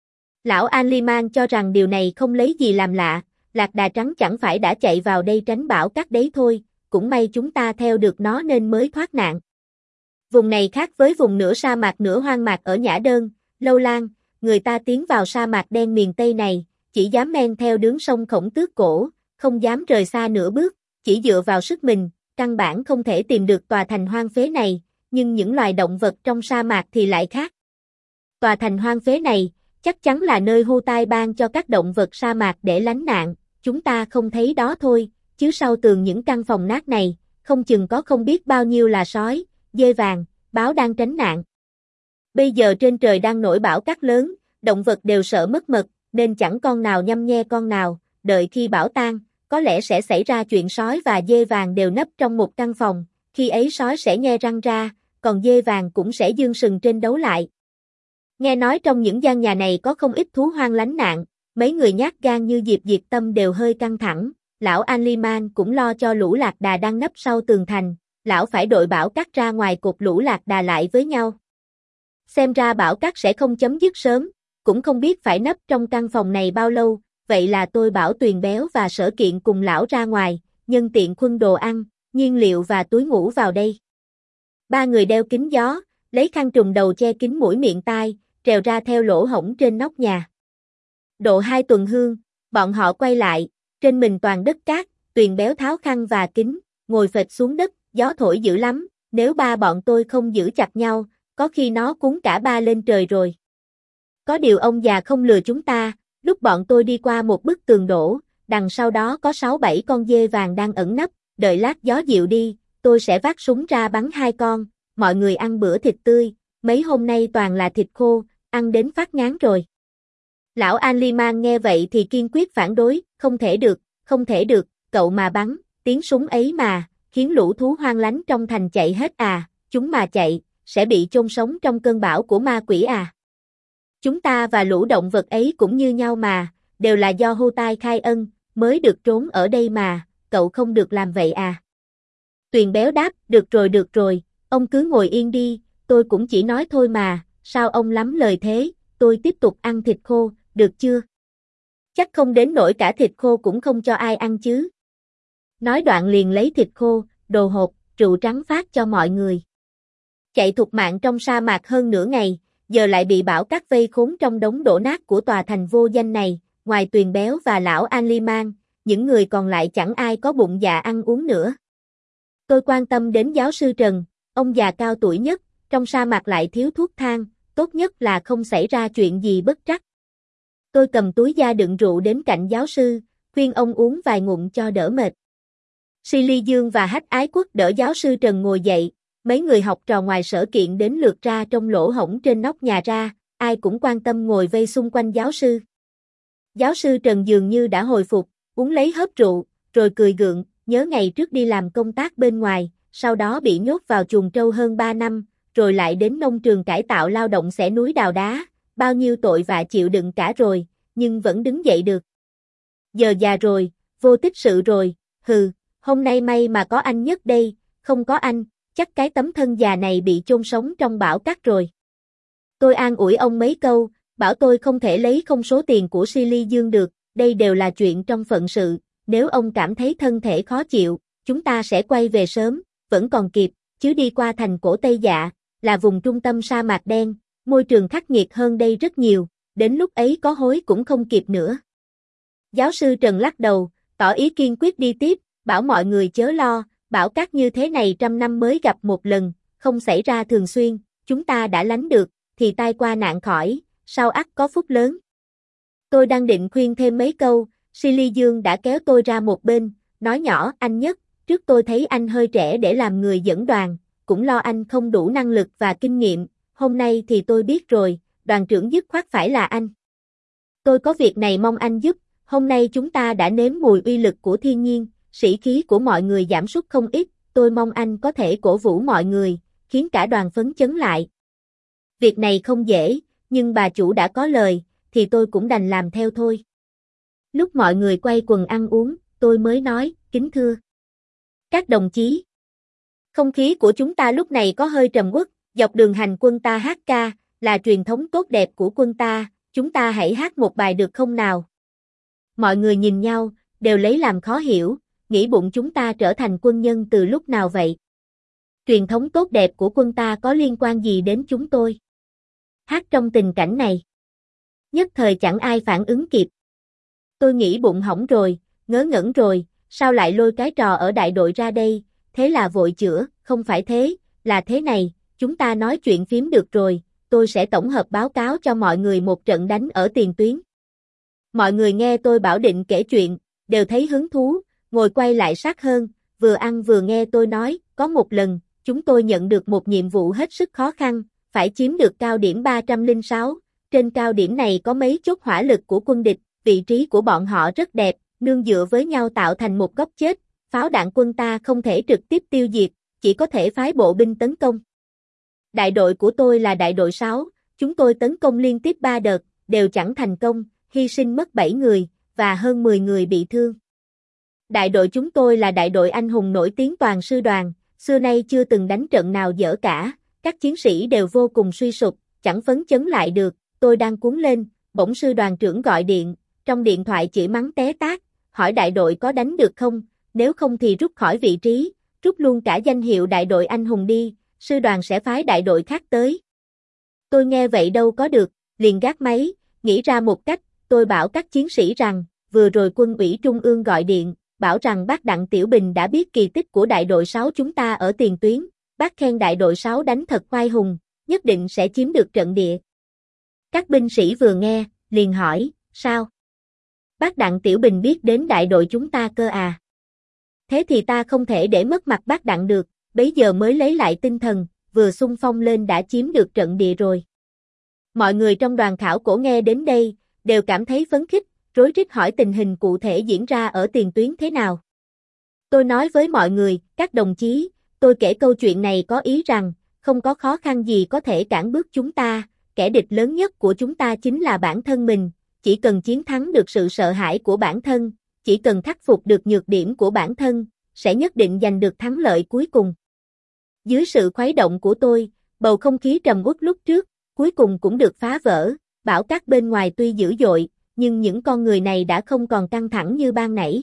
Lão An-li-man cho rằng điều này không lấy gì làm lạ, lạc đà trắng chẳng phải đã chạy vào đây tránh bão cát đấy thôi, cũng may chúng ta theo được nó nên mới thoát nạn. Vùng này khác với vùng nửa sa mạc nửa hoang mạc ở Nhã Đơn, Lâu Lan, người ta tiến vào sa mạc đen miền Tây này, chỉ dám men theo đường sông Khổng Tước cổ, không dám rời xa nửa bước, chỉ dựa vào sức mình, căn bản không thể tìm được tòa thành hoang phế này, nhưng những loài động vật trong sa mạc thì lại khác. Tòa thành hoang phế này, chắc chắn là nơi Hưu Tai ban cho các động vật sa mạc để lánh nạn, chúng ta không thấy đó thôi, chứ sau tường những căn phòng nát này, không chừng có không biết bao nhiêu là sói, dê vàng, báo đang tránh nạn. Bây giờ trên trời đang nổi bão cát lớn, động vật đều sợ mất mật, nên chẳng con nào nhăm nhe con nào, đợi khi bão tan, có lẽ sẽ xảy ra chuyện sói và dê vàng đều nấp trong một căn phòng, khi ấy sói sẽ nhe răng ra, còn dê vàng cũng sẽ giương sừng trên đấu lại. Nghe nói trong những gian nhà này có không ít thú hoang lánh nạn, mấy người nhát gan như Diệp Diệt Tâm đều hơi căng thẳng, lão An-li-man cũng lo cho lũ lạc đà đang nấp sau tường thành, lão phải đội bão cát ra ngoài cột lũ lạc đà lại với nhau. Xem ra bão cát sẽ không chấm dứt sớm, cũng không biết phải nấp trong căn phòng này bao lâu, vậy là tôi bảo Tuyền Béo và Sở Kiện cùng lão ra ngoài, nhân tiện khuân đồ ăn, nhiên liệu và túi ngủ vào đây. Ba người đeo kính gió, lấy khăn trùm đầu che kín mũi miệng tai, trèo ra theo lỗ hổng trên nóc nhà. Độ hai tuần hương, bọn họ quay lại, trên mình toàn đất cát, Tuyền Béo tháo khăn và kính, ngồi phịch xuống đất, gió thổi dữ lắm, nếu ba bọn tôi không giữ chặt nhau, có khi nó cuốn cả ba lên trời rồi. Có điều ông già không lừa chúng ta, lúc bọn tôi đi qua một bức tường đổ, đằng sau đó có sáu bảy con dê vàng đang ẩn nấp, đợi lát gió dịu đi, tôi sẽ vác súng ra bắn hai con, mọi người ăn bữa thịt tươi, mấy hôm nay toàn là thịt khô, ăn đến phát ngán rồi. Lão An-li-man nghe vậy thì kiên quyết phản đối, không thể được, không thể được, cậu mà bắn, tiếng súng ấy mà, khiến lũ thú hoang lánh trong thành chạy hết à, chúng mà chạy, sẽ bị chôn sống trong cơn bão của ma quỷ à. Chúng ta và lũ động vật ấy cũng như nhau mà, đều là do Hưu Tai khai ân, mới được trốn ở đây mà, cậu không được làm vậy à. Tuyền Béo đáp, được rồi được rồi, ông cứ ngồi yên đi, tôi cũng chỉ nói thôi mà, sao ông lắm lời thế, tôi tiếp tục ăn thịt khô, được chưa? Chắc không đến nỗi cả thịt khô cũng không cho ai ăn chứ. Nói đoạn liền lấy thịt khô, đồ hộp, rượu trắng phát cho mọi người. Chạy thục mạng trong sa mạc hơn nửa ngày, giờ lại bị bão cát vây khốn trong đống đổ nát của tòa thành vô danh này, ngoài Tuyền Béo và lão An-li-man, những người còn lại chẳng ai có bụng dạ ăn uống nữa. Tôi quan tâm đến giáo sư Trần, ông già cao tuổi nhất, trong sa mạc lại thiếu thuốc thang, tốt nhất là không xảy ra chuyện gì bất trắc. Tôi cầm túi da đựng rượu đến cạnh giáo sư, khuyên ông uống vài ngụm cho đỡ mệt. Silly Dương và Hách Ái Quốc đỡ giáo sư Trần ngồi dậy, mấy người học trò ngoài sở kiện đến lượt ra trong lỗ hổng trên nóc nhà ra, ai cũng quan tâm ngồi vây xung quanh giáo sư. Giáo sư Trần dường như đã hồi phục, uống lấy hớp rượu, rồi cười gượng, nhớ ngày trước đi làm công tác bên ngoài, sau đó bị nhốt vào chuồng trâu hơn ba năm, rồi lại đến nông trường cải tạo lao động xẻ núi đào đá, bao nhiêu tội vạ chịu đựng cả rồi, nhưng vẫn đứng dậy được. Giờ già rồi, vô tích sự rồi, hừ, hôm nay may mà có anh Nhất đây, không có anh, chắc cái tấm thân già này bị chôn sống trong bão cát rồi. Tôi an ủi ông mấy câu, bảo tôi không thể lấy không số tiền của Silly Dương được, đây đều là chuyện trong phận sự, nếu ông cảm thấy thân thể khó chịu, chúng ta sẽ quay về sớm, vẫn còn kịp, chứ đi qua thành cổ Tây Dạ, là vùng trung tâm sa mạc đen, môi trường khắc nghiệt hơn đây rất nhiều, đến lúc ấy có hối cũng không kịp nữa. Giáo sư Trần lắc đầu, tỏ ý kiên quyết đi tiếp, bảo mọi người chớ lo, bão cát như thế này trăm năm mới gặp một lần, không xảy ra thường xuyên, chúng ta đã lánh được, thì tai qua nạn khỏi, sau ắt có phúc lớn. Tôi đang định khuyên thêm mấy câu, Silly Dương đã kéo tôi ra một bên, nói nhỏ, anh Nhất, trước tôi thấy anh hơi trẻ để làm người dẫn đoàn, cũng lo anh không đủ năng lực và kinh nghiệm, hôm nay thì tôi biết rồi, đoàn trưởng dứt khoát phải là anh. Tôi có việc này mong anh giúp, hôm nay chúng ta đã nếm mùi uy lực của thiên nhiên, sĩ khí của mọi người giảm sút không ít, tôi mong anh có thể cổ vũ mọi người, khiến cả đoàn phấn chấn lại. Việc này không dễ, nhưng bà chủ đã có lời, thì tôi cũng đành làm theo thôi. Lúc mọi người quay quần ăn uống, tôi mới nói, kính thưa các đồng chí. Không khí của chúng ta lúc này có hơi trầm uất, dọc đường hành quân ta hát ca, là truyền thống tốt đẹp của quân ta, chúng ta hãy hát một bài được không nào? Mọi người nhìn nhau, đều lấy làm khó hiểu, nghĩ bụng chúng ta trở thành quân nhân từ lúc nào vậy? Truyền thống tốt đẹp của quân ta có liên quan gì đến chúng tôi? Hát trong tình cảnh này. Nhất thời chẳng ai phản ứng kịp. Tôi nghĩ bụng hỏng rồi, ngớ ngẩn rồi, sao lại lôi cái trò ở đại đội ra đây, thế là vội chữa, không phải thế, là thế này, chúng ta nói chuyện phím được rồi, tôi sẽ tổng hợp báo cáo cho mọi người một trận đánh ở tiền tuyến. Mọi người nghe tôi bảo định kể chuyện, đều thấy hứng thú, ngồi quay lại sát hơn, vừa ăn vừa nghe tôi nói, có một lần, chúng tôi nhận được một nhiệm vụ hết sức khó khăn, phải chiếm được cao điểm ba trăm lẻ sáu, trên cao điểm này có mấy chốt hỏa lực của quân địch, vị trí của bọn họ rất đẹp, nương dựa với nhau tạo thành một góc chết, pháo đạn quân ta không thể trực tiếp tiêu diệt, chỉ có thể phái bộ binh tấn công. Đại đội của tôi là đại đội sáu, chúng tôi tấn công liên tiếp ba đợt, đều chẳng thành công, hy sinh mất bảy người, và hơn mười người bị thương. Đại đội chúng tôi là đại đội anh hùng nổi tiếng toàn sư đoàn, xưa nay chưa từng đánh trận nào dở cả, các chiến sĩ đều vô cùng suy sụp, chẳng phấn chấn lại được, tôi đang cuống lên, bỗng sư đoàn trưởng gọi điện, trong điện thoại chửi mắng té tát, hỏi đại đội có đánh được không, nếu không thì rút khỏi vị trí, rút luôn cả danh hiệu đại đội anh hùng đi, sư đoàn sẽ phái đại đội khác tới. Tôi nghe vậy đâu có được, liền gác máy, nghĩ ra một cách, tôi bảo các chiến sĩ rằng, vừa rồi quân ủy trung ương gọi điện, bảo rằng bác Đặng Tiểu Bình đã biết kỳ tích của đại đội sáu chúng ta ở tiền tuyến, bác khen đại đội sáu đánh thật oai hùng, nhất định sẽ chiếm được trận địa. Các binh sĩ vừa nghe, liền hỏi, sao? Bác Đặng Tiểu Bình biết đến đại đội chúng ta cơ à? Thế thì ta không thể để mất mặt bác Đặng được, bấy giờ mới lấy lại tinh thần, vừa xung phong lên đã chiếm được trận địa rồi. Mọi người trong đoàn khảo cổ nghe đến đây, đều cảm thấy phấn khích, rối rít hỏi tình hình cụ thể diễn ra ở tiền tuyến thế nào. Tôi nói với mọi người, các đồng chí, tôi kể câu chuyện này có ý rằng, không có khó khăn gì có thể cản bước chúng ta, kẻ địch lớn nhất của chúng ta chính là bản thân mình, chỉ cần chiến thắng được sự sợ hãi của bản thân, chỉ cần khắc phục được nhược điểm của bản thân, sẽ nhất định giành được thắng lợi cuối cùng. Dưới sự khuấy động của tôi, bầu không khí trầm uất lúc trước, cuối cùng cũng được phá vỡ, bão cát bên ngoài tuy dữ dội, nhưng những con người này đã không còn căng thẳng như ban nãy.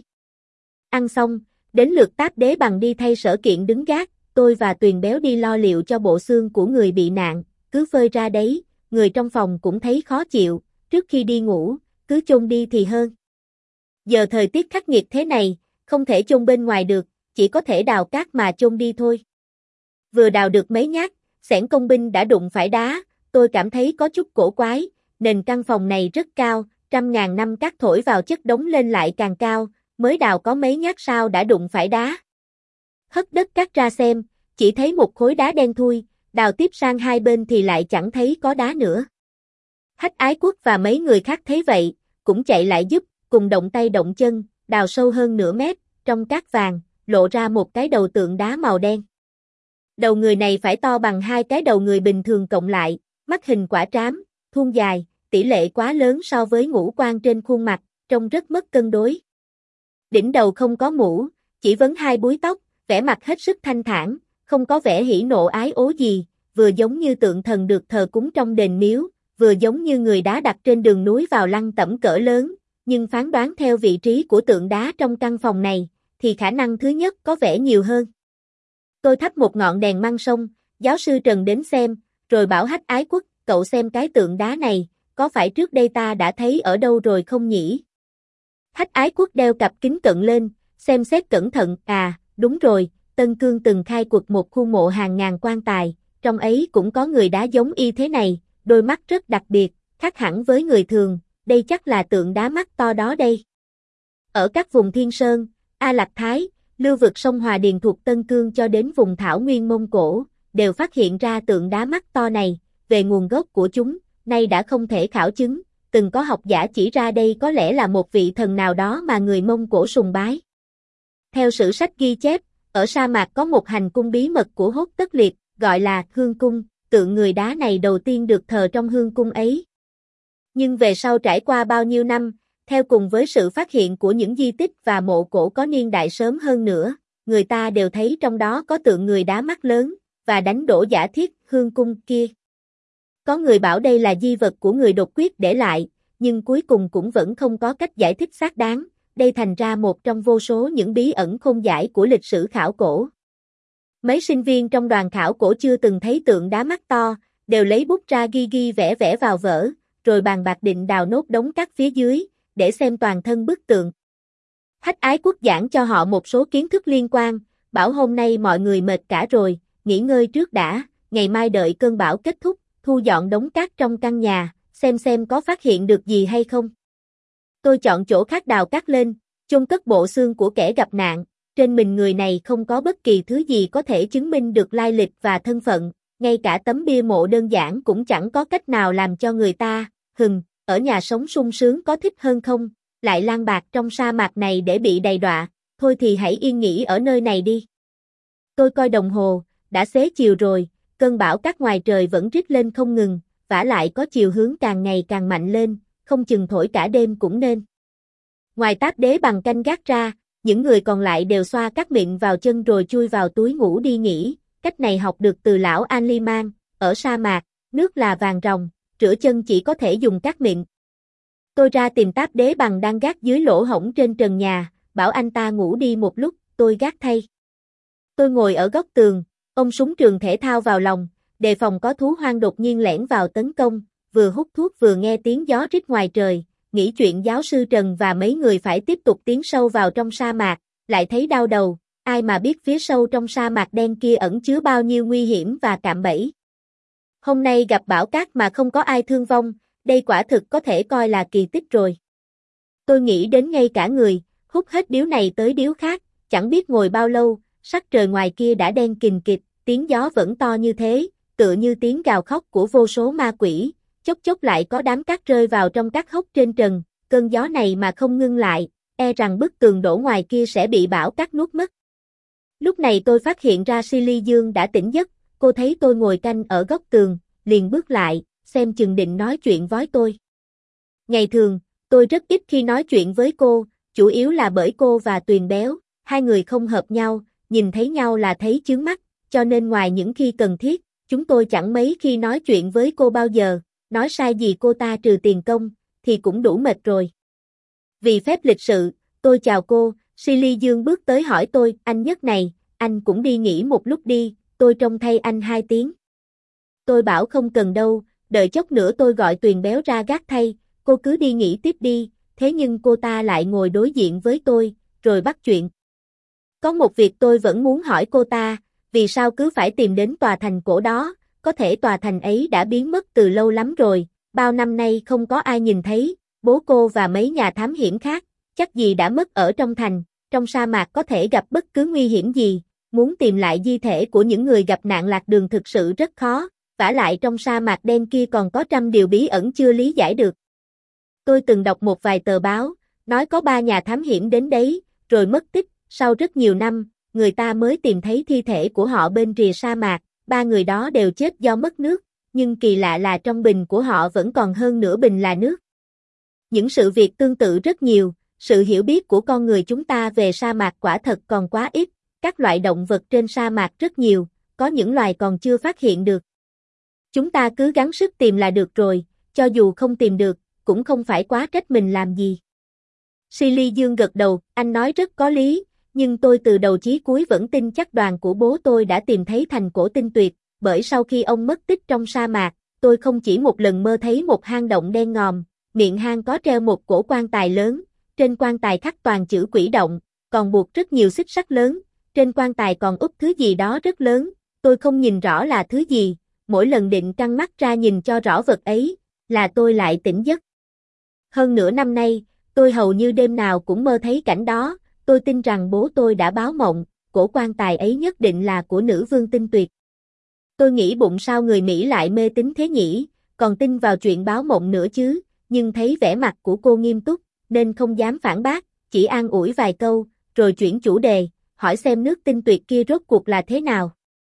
Ăn xong, đến lượt Táp Đế Bằng đi thay Sở Kiện đứng gác, tôi và Tuyền Béo đi lo liệu cho bộ xương của người bị nạn, cứ phơi ra đấy, người trong phòng cũng thấy khó chịu, trước khi đi ngủ, cứ chôn đi thì hơn. Giờ thời tiết khắc nghiệt thế này, không thể chôn bên ngoài được, chỉ có thể đào cát mà chôn đi thôi. Vừa đào được mấy nhát, xẻng công binh đã đụng phải đá, tôi cảm thấy có chút cổ quái, nền căn phòng này rất cao, trăm ngàn năm cát thổi vào chất đống lên lại càng cao, mới đào có mấy nhát sao đã đụng phải đá. Hất đất cát ra xem, chỉ thấy một khối đá đen thui, đào tiếp sang hai bên thì lại chẳng thấy có đá nữa. Hách Ái Quốc và mấy người khác thấy vậy, cũng chạy lại giúp, cùng động tay động chân, đào sâu hơn nửa mét, trong cát vàng, lộ ra một cái đầu tượng đá màu đen. Đầu người này phải to bằng hai cái đầu người bình thường cộng lại, mắt hình quả trám, thuôn dài, tỷ lệ quá lớn so với ngũ quan trên khuôn mặt, trông rất mất cân đối. Đỉnh đầu không có mũ, chỉ vấn hai búi tóc, vẻ mặt hết sức thanh thản, không có vẻ hỉ nộ ái ố gì, vừa giống như tượng thần được thờ cúng trong đền miếu, vừa giống như người đá đặt trên đường núi vào lăng tẩm cỡ lớn, nhưng phán đoán theo vị trí của tượng đá trong căn phòng này, thì khả năng thứ nhất có vẻ nhiều hơn. Tôi thắp một ngọn đèn măng sông, giáo sư Trần đến xem, rồi bảo Hách Ái Quốc, cậu xem cái tượng đá này, có phải trước đây ta đã thấy ở đâu rồi không nhỉ? Hách Ái Quốc đeo cặp kính cận lên, xem xét cẩn thận, à, đúng rồi, Tân Cương từng khai quật một khu mộ hàng ngàn quan tài, trong ấy cũng có người đá giống y thế này, đôi mắt rất đặc biệt, khác hẳn với người thường, đây chắc là tượng đá mắt to đó đây. Ở các vùng Thiên Sơn, A Lạc Thái, lưu vực sông Hòa Điền thuộc Tân Cương cho đến vùng Thảo Nguyên Mông Cổ, đều phát hiện ra tượng đá mắt to này, về nguồn gốc của chúng, nay đã không thể khảo chứng, từng có học giả chỉ ra đây có lẽ là một vị thần nào đó mà người Mông Cổ sùng bái. Theo sử sách ghi chép, ở sa mạc có một hành cung bí mật của Hốt Tất Liệt, gọi là Hương Cung, tượng người đá này đầu tiên được thờ trong Hương Cung ấy. Nhưng về sau trải qua bao nhiêu năm, theo cùng với sự phát hiện của những di tích và mộ cổ có niên đại sớm hơn nữa, người ta đều thấy trong đó có tượng người đá mắt lớn, và đánh đổ giả thiết Hương Cung kia. Có người bảo đây là di vật của người đột quyết để lại, nhưng cuối cùng cũng vẫn không có cách giải thích xác đáng, đây thành ra một trong vô số những bí ẩn khôn giải của lịch sử khảo cổ. Mấy sinh viên trong đoàn khảo cổ chưa từng thấy tượng đá mắt to, đều lấy bút ra ghi ghi vẽ vẽ vào vở, rồi bàn bạc định đào nốt đống cát phía dưới, để xem toàn thân bức tượng. Hách Ái Quốc giảng cho họ một số kiến thức liên quan, bảo hôm nay mọi người mệt cả rồi, nghỉ ngơi trước đã, ngày mai đợi cơn bão kết thúc, thu dọn đống cát trong căn nhà, xem xem có phát hiện được gì hay không. Tôi chọn chỗ khác đào cát lên, chôn cất bộ xương của kẻ gặp nạn, trên mình người này không có bất kỳ thứ gì có thể chứng minh được lai lịch và thân phận, ngay cả tấm bia mộ đơn giản cũng chẳng có cách nào làm cho người ta, hừm, ở nhà sống sung sướng có thích hơn không, lại lang bạc trong sa mạc này để bị đầy đọa, thôi thì hãy yên nghỉ ở nơi này đi. Tôi coi đồng hồ, đã xế chiều rồi, cơn bão cát ngoài trời vẫn rít lên không ngừng, vả lại có chiều hướng càng ngày càng mạnh lên, không chừng thổi cả đêm cũng nên. Ngoài Táp Đế bằng canh gác ra, những người còn lại đều xoa các miệng vào chân rồi chui vào túi ngủ đi nghỉ, cách này học được từ lão An-li-man, ở sa mạc, nước là vàng ròng, rửa chân chỉ có thể dùng các miệng. Tôi ra tìm Táp Đế bằng đang gác dưới lỗ hổng trên trần nhà, bảo anh ta ngủ đi một lúc, tôi gác thay. Tôi ngồi ở góc tường, ôm súng trường thể thao vào lòng, đề phòng có thú hoang đột nhiên lẻn vào tấn công, vừa hút thuốc vừa nghe tiếng gió rít ngoài trời, nghĩ chuyện giáo sư Trần và mấy người phải tiếp tục tiến sâu vào trong sa mạc, lại thấy đau đầu, ai mà biết phía sâu trong sa mạc đen kia ẩn chứa bao nhiêu nguy hiểm và cạm bẫy. Hôm nay gặp bão cát mà không có ai thương vong, đây quả thực có thể coi là kỳ tích rồi. Tôi nghĩ đến ngay cả người, hút hết điếu này tới điếu khác, chẳng biết ngồi bao lâu, sắc trời ngoài kia đã đen kình kịch, tiếng gió vẫn to như thế, tựa như tiếng gào khóc của vô số ma quỷ, chốc chốc lại có đám cát rơi vào trong các hốc trên trần, cơn gió này mà không ngưng lại, e rằng bức tường đổ ngoài kia sẽ bị bão cát nuốt mất. Lúc này tôi phát hiện ra Silly Dương đã tỉnh giấc, cô thấy tôi ngồi canh ở góc tường, liền bước lại, xem chừng định nói chuyện với tôi. Ngày thường, tôi rất ít khi nói chuyện với cô, chủ yếu là bởi cô và Tuyền Béo, hai người không hợp nhau, nhìn thấy nhau là thấy chướng mắt, cho nên ngoài những khi cần thiết, chúng tôi chẳng mấy khi nói chuyện với cô bao giờ, nói sai gì cô ta trừ tiền công, thì cũng đủ mệt rồi. Vì phép lịch sự, tôi chào cô, Silly Dương bước tới hỏi tôi, anh Nhất này, anh cũng đi nghỉ một lúc đi, tôi trông thay anh hai tiếng. Tôi bảo không cần đâu, đợi chốc nữa tôi gọi Tuyền Béo ra gác thay, cô cứ đi nghỉ tiếp đi, thế nhưng cô ta lại ngồi đối diện với tôi, rồi bắt chuyện. Có một việc tôi vẫn muốn hỏi cô ta, vì sao cứ phải tìm đến tòa thành cổ đó, có thể tòa thành ấy đã biến mất từ lâu lắm rồi, bao năm nay không có ai nhìn thấy, bố cô và mấy nhà thám hiểm khác, chắc gì đã mất ở trong thành, trong sa mạc có thể gặp bất cứ nguy hiểm gì, muốn tìm lại di thể của những người gặp nạn lạc đường thực sự rất khó, vả lại trong sa mạc đen kia còn có trăm điều bí ẩn chưa lý giải được. Tôi từng đọc một vài tờ báo, nói có ba nhà thám hiểm đến đấy, rồi mất tích, sau rất nhiều năm, người ta mới tìm thấy thi thể của họ bên rìa sa mạc, ba người đó đều chết do mất nước, nhưng kỳ lạ là trong bình của họ vẫn còn hơn nửa bình là nước. Những sự việc tương tự rất nhiều, sự hiểu biết của con người chúng ta về sa mạc quả thật còn quá ít, các loại động vật trên sa mạc rất nhiều, có những loài còn chưa phát hiện được. Chúng ta cứ gắng sức tìm là được rồi, cho dù không tìm được, cũng không phải quá trách mình làm gì. Silly Dương gật đầu, anh nói rất có lý, nhưng tôi từ đầu chí cuối vẫn tin chắc đoàn của bố tôi đã tìm thấy thành cổ tinh tuyệt, bởi sau khi ông mất tích trong sa mạc, tôi không chỉ một lần mơ thấy một hang động đen ngòm, miệng hang có treo một cổ quan tài lớn, trên quan tài khắc toàn chữ quỷ động, còn buộc rất nhiều xích sắt lớn, trên quan tài còn úp thứ gì đó rất lớn, tôi không nhìn rõ là thứ gì, mỗi lần định căng mắt ra nhìn cho rõ vật ấy, là tôi lại tỉnh giấc. Hơn nửa năm nay, tôi hầu như đêm nào cũng mơ thấy cảnh đó, tôi tin rằng bố tôi đã báo mộng, cổ quan tài ấy nhất định là của nữ vương tinh tuyệt. Tôi nghĩ bụng sao người Mỹ lại mê tín thế nhỉ, còn tin vào chuyện báo mộng nữa chứ, nhưng thấy vẻ mặt của cô nghiêm túc, nên không dám phản bác, chỉ an ủi vài câu, rồi chuyển chủ đề, hỏi xem nước tinh tuyệt kia rốt cuộc là thế nào.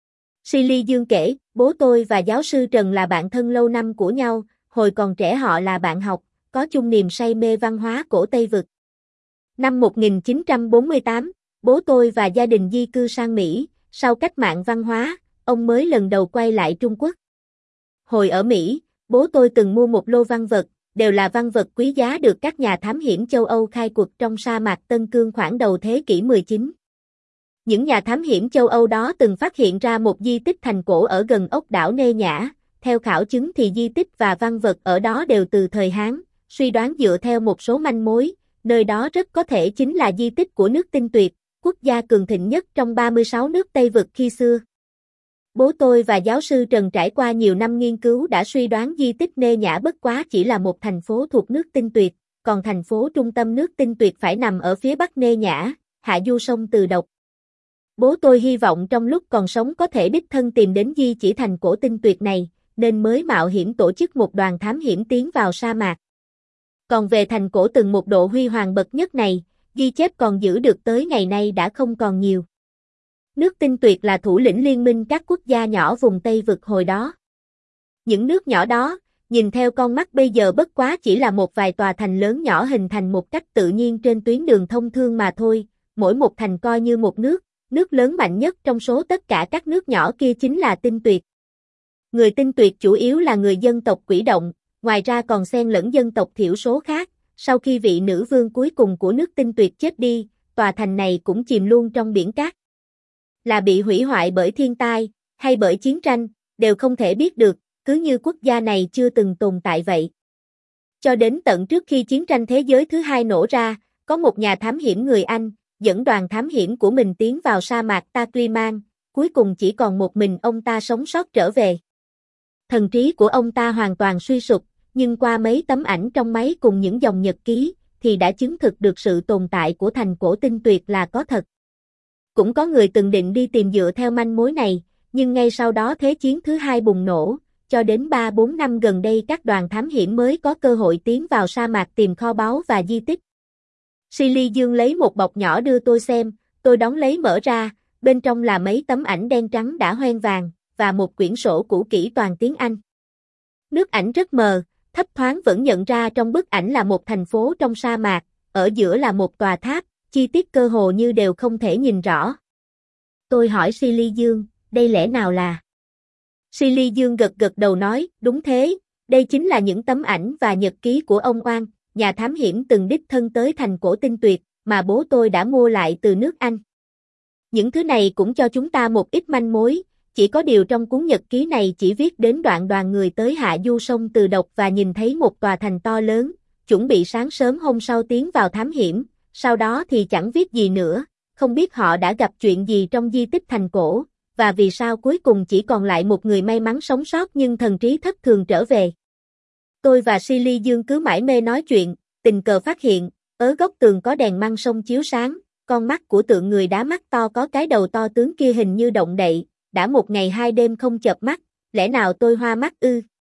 Silly Dương kể, bố tôi và giáo sư Trần là bạn thân lâu năm của nhau, hồi còn trẻ họ là bạn học, có chung niềm say mê văn hóa cổ Tây Vực. Năm một nghìn chín trăm bốn mươi tám, bố tôi và gia đình di cư sang Mỹ, sau cách mạng văn hóa, ông mới lần đầu quay lại Trung Quốc. Hồi ở Mỹ, bố tôi từng mua một lô văn vật, đều là văn vật quý giá được các nhà thám hiểm châu Âu khai quật trong sa mạc Tân Cương khoảng đầu thế kỷ mười chín. Những nhà thám hiểm châu Âu đó từng phát hiện ra một di tích thành cổ ở gần ốc đảo Nê Nhã, theo khảo chứng thì di tích và văn vật ở đó đều từ thời Hán, suy đoán dựa theo một số manh mối, nơi đó rất có thể chính là di tích của nước Tinh Tuyệt, quốc gia cường thịnh nhất trong ba mươi sáu nước Tây Vực khi xưa. Bố tôi và giáo sư Trần trải qua nhiều năm nghiên cứu đã suy đoán di tích Nê Nhã bất quá chỉ là một thành phố thuộc nước Tinh Tuyệt, còn thành phố trung tâm nước Tinh Tuyệt phải nằm ở phía bắc Nê Nhã, hạ du sông Từ Độc. Bố tôi hy vọng trong lúc còn sống có thể đích thân tìm đến di chỉ thành cổ Tinh Tuyệt này, nên mới mạo hiểm tổ chức một đoàn thám hiểm tiến vào sa mạc. Còn về thành cổ từng một độ huy hoàng bậc nhất này, ghi chép còn giữ được tới ngày nay đã không còn nhiều. Nước Tinh Tuyệt là thủ lĩnh liên minh các quốc gia nhỏ vùng Tây Vực hồi đó. Những nước nhỏ đó, nhìn theo con mắt bây giờ bất quá chỉ là một vài tòa thành lớn nhỏ hình thành một cách tự nhiên trên tuyến đường thông thương mà thôi, mỗi một thành coi như một nước, nước lớn mạnh nhất trong số tất cả các nước nhỏ kia chính là Tinh Tuyệt. Người Tinh Tuyệt chủ yếu là người dân tộc Quỷ Động, ngoài ra còn xen lẫn dân tộc thiểu số khác, sau khi vị nữ vương cuối cùng của nước Tinh Tuyệt chết đi, tòa thành này cũng chìm luôn trong biển cát. Là bị hủy hoại bởi thiên tai, hay bởi chiến tranh, đều không thể biết được, cứ như quốc gia này chưa từng tồn tại vậy. Cho đến tận trước khi chiến tranh thế giới thứ hai nổ ra, có một nhà thám hiểm người Anh, dẫn đoàn thám hiểm của mình tiến vào sa mạc Takriman, cuối cùng chỉ còn một mình ông ta sống sót trở về. Thần trí của ông ta hoàn toàn suy sụp, nhưng qua mấy tấm ảnh trong máy cùng những dòng nhật ký, thì đã chứng thực được sự tồn tại của thành cổ Tinh Tuyệt là có thật. Cũng có người từng định đi tìm dựa theo manh mối này, nhưng ngay sau đó Thế chiến thứ hai bùng nổ, cho đến ba bốn năm gần đây các đoàn thám hiểm mới có cơ hội tiến vào sa mạc tìm kho báu và di tích. Silly Dương lấy một bọc nhỏ đưa tôi xem, tôi đón lấy mở ra, bên trong là mấy tấm ảnh đen trắng đã hoen vàng, và một quyển sổ cũ kỹ toàn tiếng Anh. Nước ảnh rất mờ, thấp thoáng vẫn nhận ra trong bức ảnh là một thành phố trong sa mạc, ở giữa là một tòa tháp, chi tiết cơ hồ như đều không thể nhìn rõ. Tôi hỏi Silly Dương, đây lẽ nào là? Silly Dương gật gật đầu nói, đúng thế, đây chính là những tấm ảnh và nhật ký của ông Oan, nhà thám hiểm từng đích thân tới thành cổ Tinh Tuyệt, mà bố tôi đã mua lại từ nước Anh. Những thứ này cũng cho chúng ta một ít manh mối, chỉ có điều trong cuốn nhật ký này chỉ viết đến đoạn đoàn người tới hạ du sông Từ Độc và nhìn thấy một tòa thành to lớn, chuẩn bị sáng sớm hôm sau tiến vào thám hiểm, sau đó thì chẳng viết gì nữa, không biết họ đã gặp chuyện gì trong di tích thành cổ, và vì sao cuối cùng chỉ còn lại một người may mắn sống sót nhưng thần trí thất thường trở về. Tôi và Silly Dương cứ mải mê nói chuyện, tình cờ phát hiện, ở góc tường có đèn măng sông chiếu sáng, con mắt của tượng người đá mắt to có cái đầu to tướng kia hình như động đậy, đã một ngày hai đêm không chợp mắt, lẽ nào tôi hoa mắt ư?